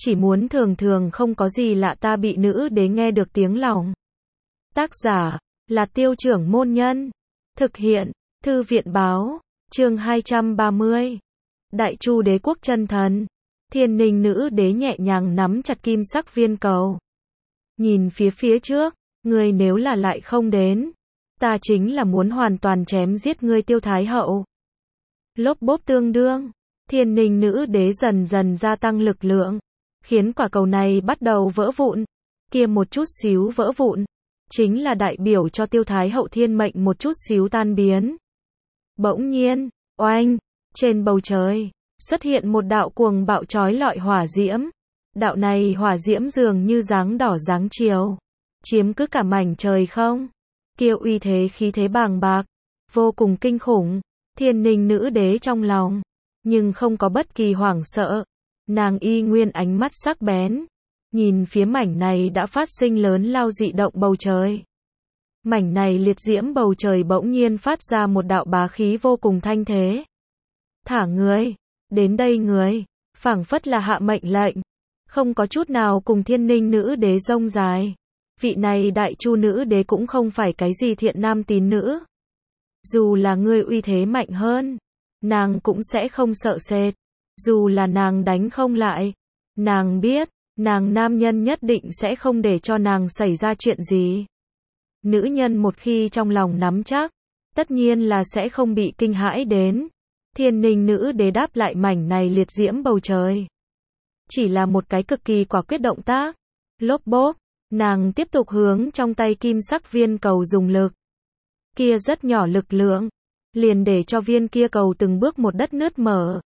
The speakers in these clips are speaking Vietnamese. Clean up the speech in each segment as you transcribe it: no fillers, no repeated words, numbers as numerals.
chỉ muốn thường thường không có gì lạ ta bị nữ đế nghe được tiếng lòng. Tác giả là Tiêu Trưởng Môn Nhân. Thực hiện Thư viện Báo. Chương 230. Đại Chu Đế Quốc chân thần. Thiên Ninh nữ đế nhẹ nhàng nắm chặt kim sắc viên cầu. Nhìn phía trước, ngươi nếu là lại không đến, ta chính là muốn hoàn toàn chém giết ngươi Tiêu Thái Hậu. Lốp bốp tương đương, Thiên Ninh nữ đế dần dần gia tăng lực lượng, khiến quả cầu này bắt đầu vỡ vụn. Kia một chút xíu vỡ vụn, chính là đại biểu cho Tiêu Thái Hậu thiên mệnh một chút xíu tan biến. Bỗng nhiên, oanh, trên bầu trời, xuất hiện một đạo cuồng bạo chói lọi hỏa diễm. Đạo này hỏa diễm dường như dáng đỏ dáng chiều, chiếm cứ cả mảnh trời không. Kia uy thế khí thế bàng bạc, vô cùng kinh khủng. Thiên Ninh nữ đế trong lòng, nhưng không có bất kỳ hoảng sợ. Nàng y nguyên ánh mắt sắc bén, nhìn phía mảnh này đã phát sinh lớn lao dị động bầu trời. Mảnh này liệt diễm bầu trời bỗng nhiên phát ra một đạo bá khí vô cùng thanh thế. Thả người, đến đây người, phảng phất là hạ mệnh lệnh, không có chút nào cùng Thiên Ninh nữ đế rông dài. Vị này Đại Chu nữ đế cũng không phải cái gì thiện nam tín nữ. Dù là ngươi uy thế mạnh hơn, nàng cũng sẽ không sợ sệt. Dù là nàng đánh không lại, nàng biết, nàng nam nhân nhất định sẽ không để cho nàng xảy ra chuyện gì. Nữ nhân một khi trong lòng nắm chắc, tất nhiên là sẽ không bị kinh hãi đến. Thiên Ninh nữ đế đáp lại mảnh này liệt diễm bầu trời. Chỉ là một cái cực kỳ quả quyết động tác. Lốp bốp, nàng tiếp tục hướng trong tay kim sắc viên cầu dùng lực. Kia rất nhỏ lực lượng, liền để cho viên kia cầu từng bước một đất nứt mở.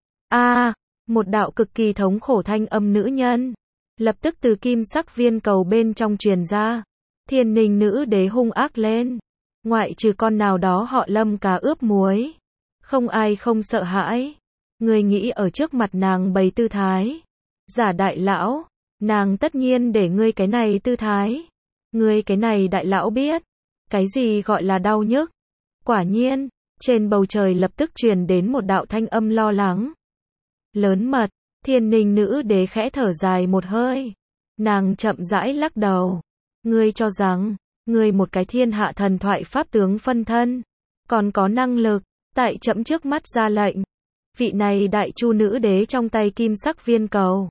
Một đạo cực kỳ thống khổ thanh âm nữ nhân, lập tức từ kim sắc viên cầu bên trong truyền ra. Thiên Ninh nữ đế hung ác lên. Ngoại trừ con nào đó họ Lâm cá ướp muối, không ai không sợ hãi. Người nghĩ ở trước mặt nàng bày tư thái. Giả đại lão, nàng tất nhiên để ngươi cái này tư thái. Ngươi cái này đại lão biết, cái gì gọi là đau nhức. Quả nhiên, trên bầu trời lập tức truyền đến một đạo thanh âm lo lắng. Lớn mật, Thiên Ninh nữ đế khẽ thở dài một hơi. Nàng chậm rãi lắc đầu. Ngươi cho rằng, ngươi một cái thiên hạ thần thoại pháp tướng phân thân, còn có năng lực, tại chậm trước mắt ra lệnh. Vị này Đại Chu nữ đế trong tay kim sắc viên cầu,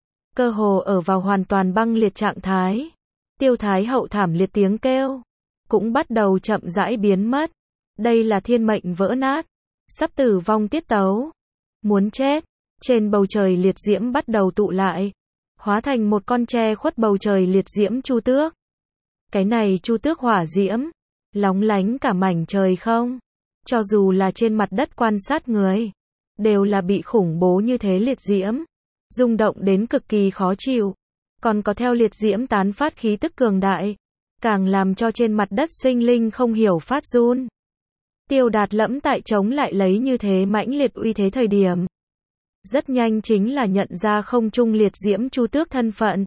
cơ hồ ở vào hoàn toàn băng liệt trạng thái. Tiêu Thái Hậu thảm liệt tiếng kêu, cũng bắt đầu chậm rãi biến mất. Đây là thiên mệnh vỡ nát, sắp tử vong tiết tấu. Muốn chết, trên bầu trời liệt diễm bắt đầu tụ lại, hóa thành một con tre khuất bầu trời liệt diễm chu tước. Cái này chu tước hỏa diễm, lóng lánh cả mảnh trời không. Cho dù là trên mặt đất quan sát người, đều là bị khủng bố như thế liệt diễm, rung động đến cực kỳ khó chịu. Còn có theo liệt diễm tán phát khí tức cường đại, càng làm cho trên mặt đất sinh linh không hiểu phát run. Tiêu Đạt Lẫm tại chống lại lấy như thế mãnh liệt uy thế thời điểm, rất nhanh chính là nhận ra không trung liệt diễm chu tước thân phận.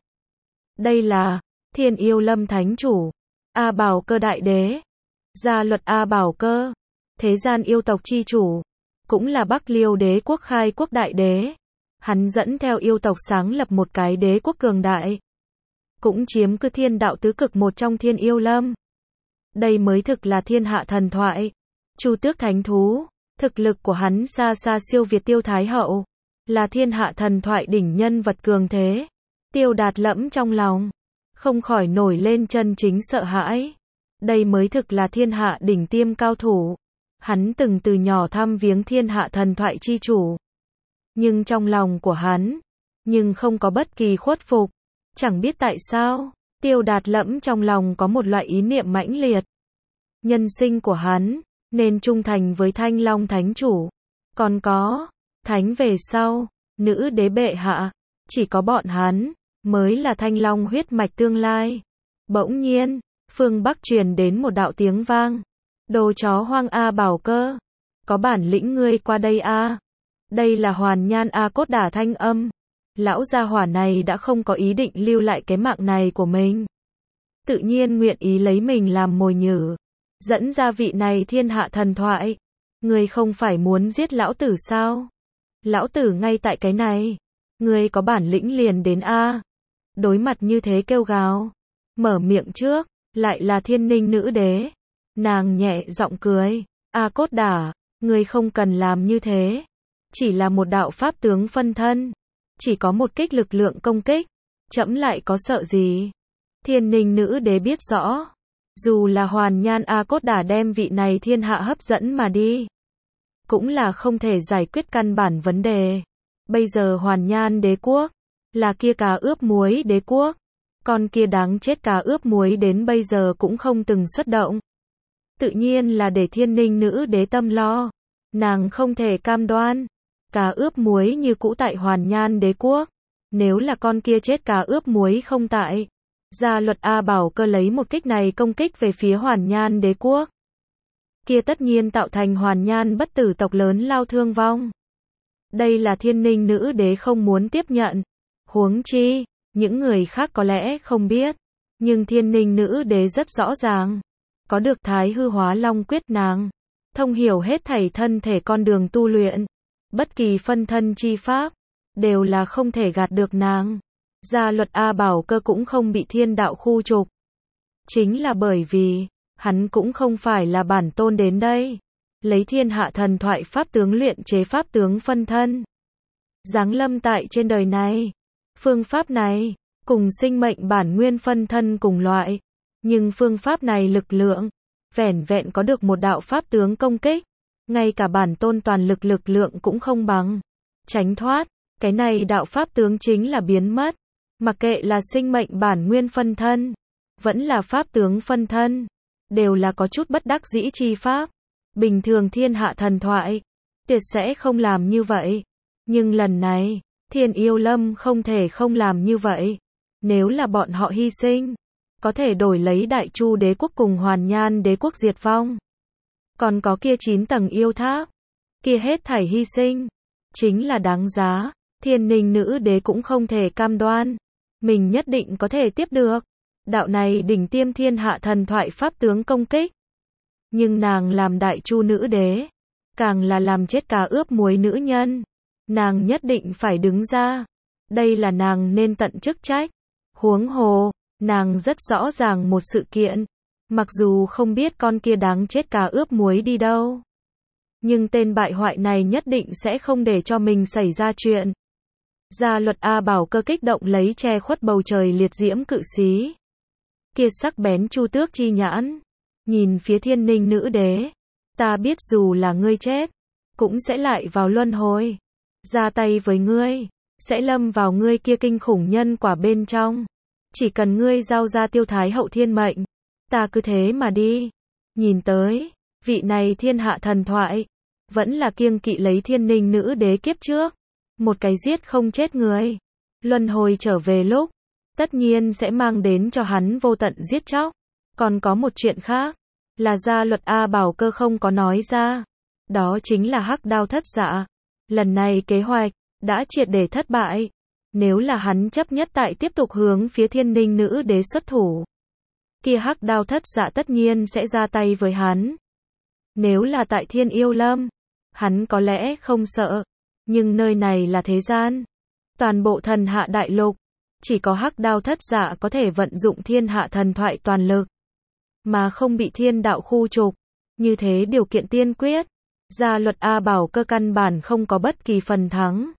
Đây là Thiên Yêu Lâm Thánh Chủ, A Bảo Cơ Đại Đế, Gia Luật A Bảo Cơ, thế gian yêu tộc chi chủ, cũng là Bắc Liêu Đế Quốc khai quốc đại đế. Hắn dẫn theo yêu tộc sáng lập một cái đế quốc cường đại, cũng chiếm cứ thiên đạo tứ cực một trong Thiên Yêu Lâm. Đây mới thực là thiên hạ thần thoại. Chu tước thánh thú, thực lực của hắn xa xa siêu việt Tiêu Thái Hậu, là thiên hạ thần thoại đỉnh nhân vật cường thế. Tiêu Đạt Lẫm trong lòng, không khỏi nổi lên chân chính sợ hãi. Đây mới thực là thiên hạ đỉnh tiêm cao thủ. Hắn từng từ nhỏ thăm viếng thiên hạ thần thoại chi chủ. Nhưng trong lòng của hắn, nhưng không có bất kỳ khuất phục. Chẳng biết tại sao, Tiêu Đạt Lẫm trong lòng có một loại ý niệm mãnh liệt. Nhân sinh của hắn, nên trung thành với Thanh Long Thánh Chủ. Còn có, thánh về sau, nữ đế bệ hạ, chỉ có bọn hắn, mới là Thanh Long huyết mạch tương lai. Bỗng nhiên, phương Bắc truyền đến một đạo tiếng vang. Đồ chó hoang A Bảo Cơ, có bản lĩnh ngươi qua đây a. Đây là Hoàn Nhan A Cốt Đả thanh âm. Lão gia hỏa này đã không có ý định lưu lại cái mạng này của mình. Tự nhiên nguyện ý lấy mình làm mồi nhử, dẫn ra vị này thiên hạ thần thoại. Ngươi không phải muốn giết lão tử sao? Lão tử ngay tại cái này. Ngươi có bản lĩnh liền đến a. Đối mặt như thế kêu gào. Mở miệng trước, lại là Thiên Ninh nữ đế. Nàng nhẹ giọng cười. A Cốt Đả, ngươi không cần làm như thế. Chỉ là một đạo pháp tướng phân thân. Chỉ có một kích lực lượng công kích. Trẫm lại có sợ gì? Thiên Ninh nữ đế biết rõ. Dù là Hoàn Nhan A Cốt Đả đem vị này thiên hạ hấp dẫn mà đi. Cũng là không thể giải quyết căn bản vấn đề. Bây giờ Hoàn Nhan đế quốc. Là kia cá ướp muối đế quốc. Con kia đáng chết cá ướp muối đến bây giờ cũng không từng xuất động. Tự nhiên là để Thiên Ninh nữ đế tâm lo. Nàng không thể cam đoan. Cá ướp muối như cũ tại Hoàn Nhan đế quốc. Nếu là con kia chết cá ướp muối không tại. Gia luật A Bảo Cơ lấy một kích này công kích về phía Hoàn Nhan đế quốc. Kia tất nhiên tạo thành Hoàn Nhan bất tử tộc lớn lao thương vong. Đây là Thiên Ninh nữ đế không muốn tiếp nhận. Huống chi, những người khác có lẽ không biết. Nhưng Thiên Ninh nữ đế rất rõ ràng. Có được Thái Hư Hóa Long Quyết nàng. Thông hiểu hết thảy thân thể con đường tu luyện. Bất kỳ phân thân chi pháp. Đều là không thể gạt được nàng. Gia luật A Bảo Cơ cũng không bị thiên đạo khu trục. Chính là bởi vì, hắn cũng không phải là bản tôn đến đây. Lấy thiên hạ thần thoại pháp tướng luyện chế pháp tướng phân thân. Giáng lâm tại trên đời này. Phương pháp này, cùng sinh mệnh bản nguyên phân thân cùng loại. Nhưng phương pháp này lực lượng, vẻn vẹn có được một đạo pháp tướng công kích. Ngay cả bản tôn toàn lực lực lượng cũng không bằng. Tránh thoát, cái này đạo pháp tướng chính là biến mất. Mặc kệ là sinh mệnh bản nguyên phân thân, vẫn là pháp tướng phân thân, đều là có chút bất đắc dĩ chi pháp. Bình thường thiên hạ thần thoại, tuyệt sẽ không làm như vậy. Nhưng lần này, Thiên Yêu Lâm không thể không làm như vậy. Nếu là bọn họ hy sinh, có thể đổi lấy Đại Chu đế quốc cùng Hoàn Nhan đế quốc diệt vong. Còn có kia 9 tầng yêu tháp, kia hết thảy hy sinh, chính là đáng giá. Thiên Ninh nữ đế cũng không thể cam đoan. Mình nhất định có thể tiếp được. Đạo này đỉnh tiêm thiên hạ thần thoại pháp tướng công kích. Nhưng nàng làm Đại Chu nữ đế. Càng là làm chết cá ướp muối nữ nhân. Nàng nhất định phải đứng ra. Đây là nàng nên tận chức trách. Huống hồ, nàng rất rõ ràng một sự kiện. Mặc dù không biết con kia đáng chết cá ướp muối đi đâu. Nhưng tên bại hoại này nhất định sẽ không để cho mình xảy ra chuyện. Gia luật A Bảo Cơ kích động lấy che khuất bầu trời liệt diễm cự xí. Kia sắc bén chu tước chi nhãn. Nhìn phía Thiên Ninh nữ đế. Ta biết dù là ngươi chết, cũng sẽ lại vào luân hồi. Ra tay với ngươi, sẽ lâm vào ngươi kia kinh khủng nhân quả bên trong. Chỉ cần ngươi giao ra tiêu thái hậu thiên mệnh. Ta cứ thế mà đi. Nhìn tới, vị này thiên hạ thần thoại. Vẫn là kiêng kỵ lấy Thiên Ninh nữ đế kiếp trước. Một cái giết không chết người. Luân hồi trở về lúc. Tất nhiên sẽ mang đến cho hắn vô tận giết chóc. Còn có một chuyện khác. Là gia luật A Bảo Cơ không có nói ra. Đó chính là hắc đao thất dạ. Lần này kế hoạch. Đã triệt để thất bại. Nếu là hắn chấp nhất tại tiếp tục hướng phía Thiên Ninh nữ đế xuất thủ. Kia hắc đao thất dạ tất nhiên sẽ ra tay với hắn. Nếu là tại Thiên Yêu Lâm. Hắn có lẽ không sợ. Nhưng nơi này là thế gian. Toàn bộ thần hạ đại lục. Chỉ có hắc đao thất dạ có thể vận dụng thiên hạ thần thoại toàn lực. Mà không bị thiên đạo khu trục. Như thế điều kiện tiên quyết. Gia luật A Bảo Cơ căn bản không có bất kỳ phần thắng.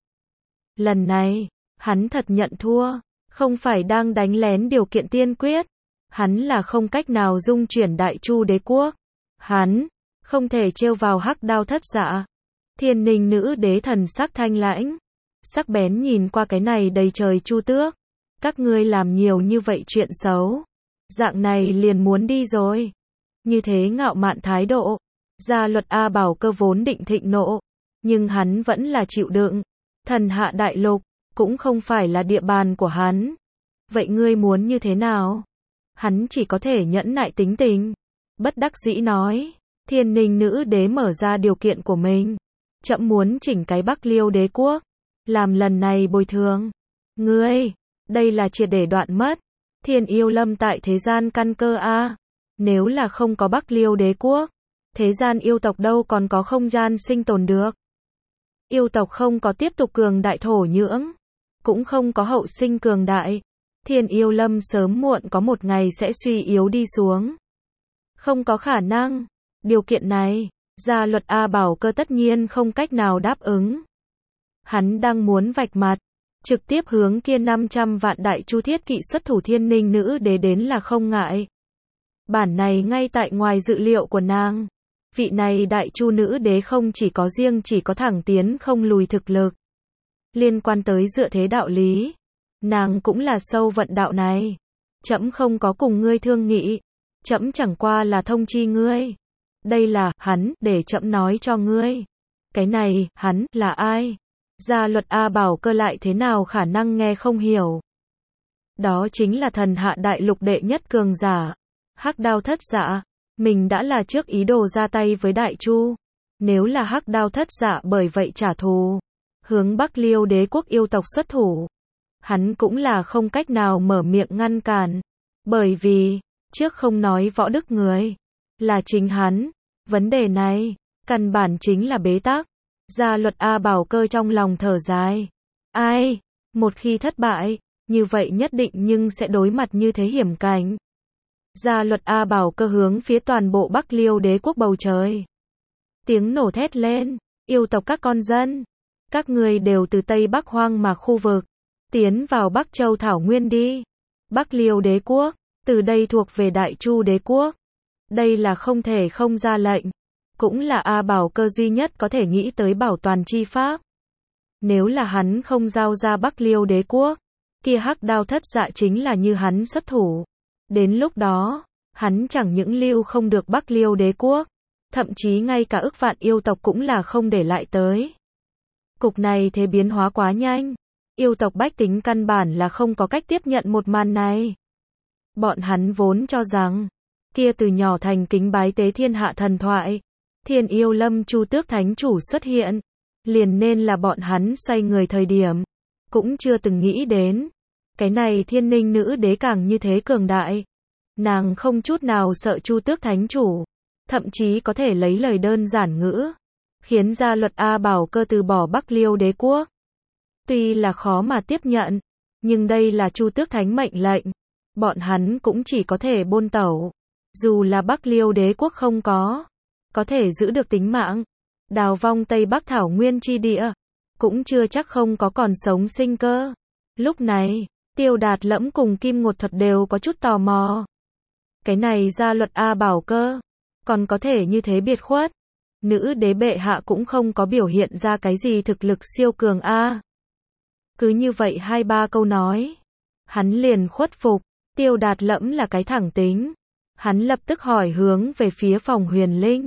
Lần này, hắn thật nhận thua. Không phải đang đánh lén điều kiện tiên quyết. Hắn là không cách nào dung chuyển Đại Chu đế quốc. Hắn không thể trêu vào hắc đao thất dạ. Thiên Ninh nữ đế thần sắc thanh lãnh. Sắc bén nhìn qua cái này đầy trời chu tước. Các ngươi làm nhiều như vậy chuyện xấu. Dạng này liền muốn đi rồi. Như thế ngạo mạn thái độ. Gia luật A Bảo Cơ vốn định thịnh nộ. Nhưng hắn vẫn là chịu đựng. Thần hạ đại lục. Cũng không phải là địa bàn của hắn. Vậy ngươi muốn như thế nào? Hắn chỉ có thể nhẫn nại tính tình. Bất đắc dĩ nói. Thiên Ninh nữ đế mở ra điều kiện của mình. Trẫm muốn chỉnh cái Bắc Liêu đế quốc. Làm lần này bồi thường. Ngươi, đây là triệt để đoạn mất. Thiên Yêu Lâm tại thế gian căn cơ a. Nếu là không có Bắc Liêu đế quốc, thế gian yêu tộc đâu còn có không gian sinh tồn được. Yêu tộc không có tiếp tục cường đại thổ nhưỡng. cũng không có hậu sinh cường đại. Thiên Yêu Lâm sớm muộn có một ngày sẽ suy yếu đi xuống. Không có khả năng. Điều kiện này, Gia Luật A Bảo Cơ tất nhiên không cách nào đáp ứng. Hắn đang muốn vạch mặt, trực tiếp hướng kia 500 vạn đại chu thiết kỵ xuất thủ Thiên Ninh nữ đế đến là không ngại. Bản này ngay tại ngoài dự liệu của nàng. Vị này đại chu nữ đế không chỉ có thẳng tiến không lùi thực lực. Liên quan tới dựa thế đạo lý, nàng cũng là sâu vận đạo này. Trẫm không có cùng ngươi thương nghị, trẫm chẳng qua là thông chi ngươi. Đây là, hắn, để trẫm nói cho ngươi. Cái này, hắn, là ai? Gia Luật A Bảo Cơ lại thế nào khả năng nghe không hiểu. Đó chính là thần hạ đại lục đệ nhất cường giả. Hắc Đao Thất Dạ. Mình đã là trước ý đồ ra tay với Đại Chu. Nếu là Hắc Đao Thất Dạ bởi vậy trả thù, hướng Bắc Liêu đế quốc yêu tộc xuất thủ, hắn cũng là không cách nào mở miệng ngăn cản. Bởi vì, trước không nói võ đức người, là chính hắn. Vấn đề này, căn bản chính là bế tắc. Gia Luật A Bảo Cơ trong lòng thở dài. Ai, một khi thất bại, như vậy nhất định nhưng sẽ đối mặt như thế hiểm cảnh. Gia Luật A Bảo Cơ hướng phía toàn bộ Bắc Liêu đế quốc bầu trời. Tiếng nổ thét lên, yêu tộc các con dân. Các người đều từ Tây Bắc hoang mạc khu vực, tiến vào Bắc Châu Thảo Nguyên đi. Bắc Liêu đế quốc, từ đây thuộc về Đại Chu đế quốc. Đây là không thể không ra lệnh. Cũng là A Bảo Cơ duy nhất có thể nghĩ tới bảo toàn chi pháp. Nếu là hắn không giao ra Bắc Liêu đế quốc, kia Hắc Đao Thất Dạ chính là như hắn xuất thủ. Đến lúc đó, hắn chẳng những lưu không được Bắc Liêu đế quốc, thậm chí ngay cả ức vạn yêu tộc cũng là không để lại tới. Cục này thế biến hóa quá nhanh. Yêu tộc bách tính căn bản là không có cách tiếp nhận một màn này. Bọn hắn vốn cho rằng, kia từ nhỏ thành kính bái tế thiên hạ thần thoại, Thiên Yêu Lâm Chu Tước Thánh Chủ xuất hiện, liền nên là bọn hắn xoay người thời điểm. Cũng chưa từng nghĩ đến. Cái này Thiên Ninh nữ đế càng như thế cường đại. Nàng không chút nào sợ Chu Tước Thánh Chủ. Thậm chí có thể lấy lời đơn giản ngữ, khiến Gia Luật A Bảo Cơ từ bỏ Bắc Liêu đế quốc. Tuy là khó mà tiếp nhận, nhưng đây là Chu Tước Thánh mệnh lệnh. Bọn hắn cũng chỉ có thể buôn tẩu. Dù là Bắc Liêu đế quốc không có thể giữ được tính mạng, đào vong Tây Bắc Thảo Nguyên chi địa, cũng chưa chắc không có còn sống sinh cơ. Lúc này, Tiêu Đạt Lẫm cùng Kim Ngột Thuật đều có chút tò mò. Cái này Gia Luật A Bảo Cơ, còn có thể như thế biệt khuất. Nữ đế bệ hạ cũng không có biểu hiện ra cái gì thực lực siêu cường a. Cứ như vậy 2-3 câu nói, hắn liền khuất phục. Tiêu Đạt Lẫm là cái thẳng tính. Hắn lập tức hỏi hướng về phía Phòng Huyền Linh.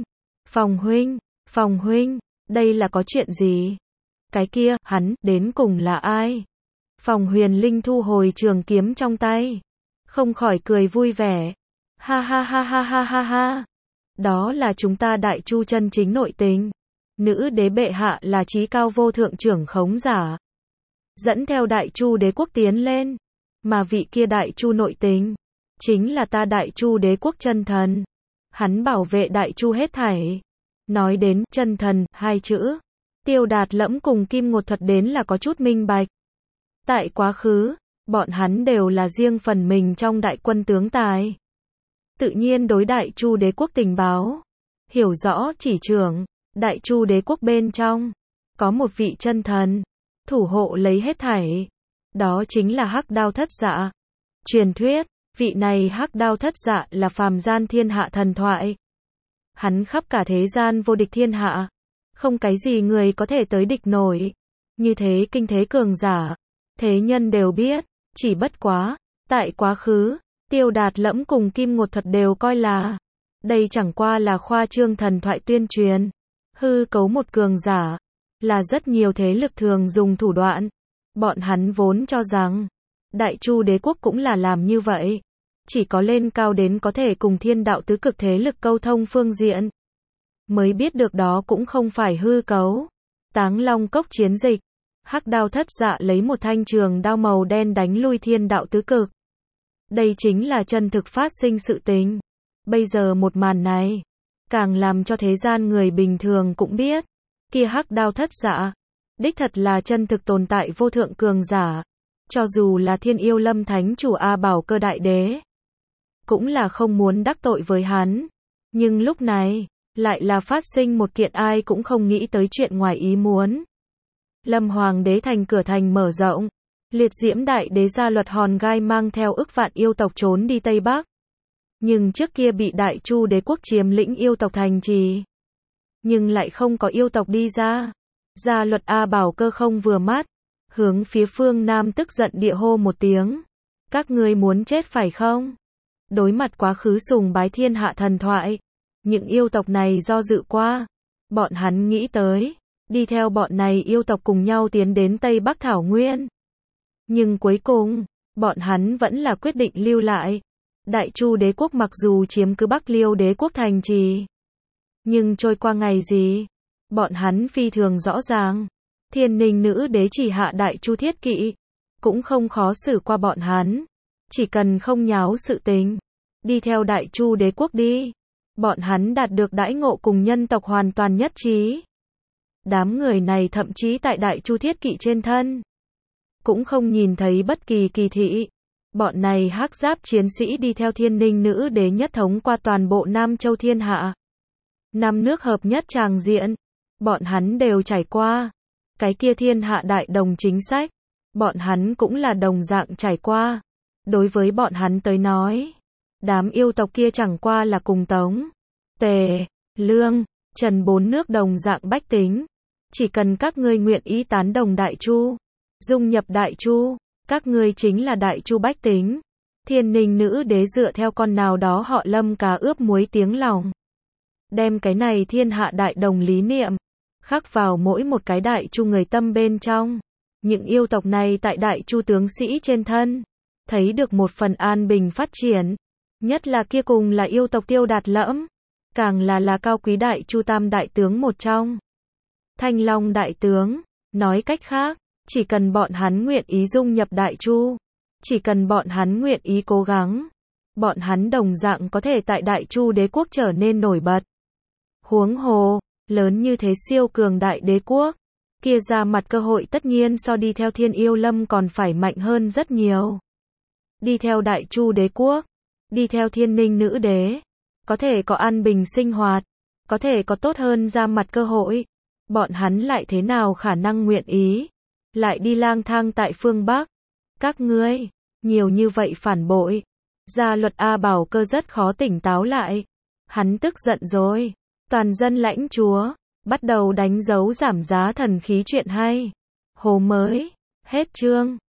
Phòng huynh, đây là có chuyện gì? Cái kia, hắn, đến cùng là ai? Phòng Huyền Linh thu hồi trường kiếm trong tay, không khỏi cười vui vẻ. Ha ha ha ha ha ha ha. Đó là chúng ta Đại Chu chân chính nội tình. Nữ đế bệ hạ là chí cao vô thượng trưởng khống giả, dẫn theo Đại Chu đế quốc tiến lên. Mà vị kia Đại Chu nội tình, chính là ta Đại Chu đế quốc chân thần. Hắn bảo vệ Đại Chu hết thảy. Nói đến chân thần, 2 chữ, Tiêu Đạt Lẫm cùng Kim Ngột Thuật đến là có chút minh bạch. Tại quá khứ, bọn hắn đều là riêng phần mình trong đại quân tướng tài. Tự nhiên đối Đại Chu đế quốc tình báo, hiểu rõ chỉ trưởng, Đại Chu đế quốc bên trong, có một vị chân thần, thủ hộ lấy hết thảy. Đó chính là Hắc Đao Thất Dạ. Truyền thuyết, vị này Hắc Đao Thất Dạ là phàm gian thiên hạ thần thoại. Hắn khắp cả thế gian vô địch thiên hạ, không cái gì người có thể tới địch nổi. Như thế kinh thế cường giả, thế nhân đều biết, chỉ bất quá, tại quá khứ, Tiêu Đạt Lẫm cùng Kim Ngột Thuật đều coi là, đây chẳng qua là khoa trương thần thoại tuyên truyền, hư cấu một cường giả, là rất nhiều thế lực thường dùng thủ đoạn. Bọn hắn vốn cho rằng, Đại Chu đế quốc cũng là làm như vậy. Chỉ có lên cao đến có thể cùng thiên đạo tứ cực thế lực câu thông phương diện, mới biết được đó cũng không phải hư cấu. Táng Long Cốc chiến dịch, Hắc Đao Thất Dạ lấy một thanh trường đao màu đen đánh lui thiên đạo tứ cực. Đây chính là chân thực phát sinh sự tình. Bây giờ một màn này, càng làm cho thế gian người bình thường cũng biết, kia Hắc Đao Thất Dạ, đích thật là chân thực tồn tại vô thượng cường giả. Cho dù là Thiên Yêu Lâm Thánh Chủ A Bảo Cơ Đại Đế, cũng là không muốn đắc tội với hắn. Nhưng lúc này, lại là phát sinh một kiện ai cũng không nghĩ tới chuyện ngoài ý muốn. Lâm Hoàng Đế thành cửa thành mở rộng, Liệt Diễm Đại Đế Gia Luật Hòn Gai mang theo ức vạn yêu tộc trốn đi Tây Bắc. Nhưng trước kia bị Đại Chu Đế quốc chiếm lĩnh yêu tộc thành trì. Nhưng lại không có yêu tộc đi ra. Gia Luật A Bảo Cơ không vừa mắt, hướng phía phương Nam tức giận địa hô một tiếng. Các ngươi muốn chết phải không? Đối mặt quá khứ sùng bái thiên hạ thần thoại, những yêu tộc này do dự qua. Bọn hắn nghĩ tới, đi theo bọn này yêu tộc cùng nhau tiến đến Tây Bắc Thảo Nguyên. Nhưng cuối cùng, bọn hắn vẫn là quyết định lưu lại. Đại Chu Đế quốc mặc dù chiếm cứ Bắc Liêu Đế quốc thành trì, nhưng trôi qua ngày gì, bọn hắn phi thường rõ ràng. Thiên Ninh Nữ Đế chỉ hạ Đại Chu thiết kỵ, cũng không khó xử qua bọn hắn. Chỉ cần không nháo sự tình, đi theo Đại Chu Đế quốc đi. Bọn hắn đạt được đãi ngộ cùng nhân tộc hoàn toàn nhất trí. Đám người này thậm chí tại Đại Chu thiết kỵ trên thân, cũng không nhìn thấy bất kỳ kỳ thị. Bọn này hắc giáp chiến sĩ đi theo Thiên Ninh Nữ Đế nhất thống qua toàn bộ Nam Châu thiên hạ. Năm nước hợp nhất tràng diện, bọn hắn đều trải qua. Cái kia thiên hạ đại đồng chính sách, bọn hắn cũng là đồng dạng trải qua. Đối với bọn hắn tới nói, đám yêu tộc kia chẳng qua là cùng Tống, Tề, Lương, Trần bốn nước đồng dạng bách tính. Chỉ cần các ngươi nguyện ý tán đồng Đại Chu, dung nhập Đại Chu, các ngươi chính là Đại Chu bách tính. Thiên Ninh Nữ Đế dựa theo con nào đó họ Lâm cá ướp muối tiếng lòng, đem cái này thiên hạ đại đồng lý niệm khắc vào mỗi một cái Đại Chu người tâm bên trong. Những yêu tộc này tại Đại Chu tướng sĩ trên thân, thấy được một phần an bình phát triển. Nhất là kia cùng là yêu tộc Tiêu Đạt Lẫm, càng là cao quý Đại Chu tam đại tướng một trong. Thanh Long đại tướng, nói cách khác, chỉ cần bọn hắn nguyện ý dung nhập Đại Chu, chỉ cần bọn hắn nguyện ý cố gắng, bọn hắn đồng dạng có thể tại Đại Chu Đế quốc trở nên nổi bật. Huống hồ, lớn như thế siêu cường đại đế quốc, kia ra mặt cơ hội tất nhiên so đi theo Thiên Yêu Lâm còn phải mạnh hơn rất nhiều. Đi theo Đại Chu Đế quốc, đi theo Thiên Ninh Nữ Đế, có thể có an bình sinh hoạt, có thể có tốt hơn ra mặt cơ hội. Bọn hắn lại thế nào khả năng nguyện ý lại đi lang thang tại phương Bắc? Các ngươi, nhiều như vậy phản bội. Gia Luật A Bảo Cơ rất khó tỉnh táo lại. Hắn tức giận rồi. Toàn dân lãnh chúa, bắt đầu đánh dấu giảm giá thần khí chuyện hay. Hồ mới, hết chương.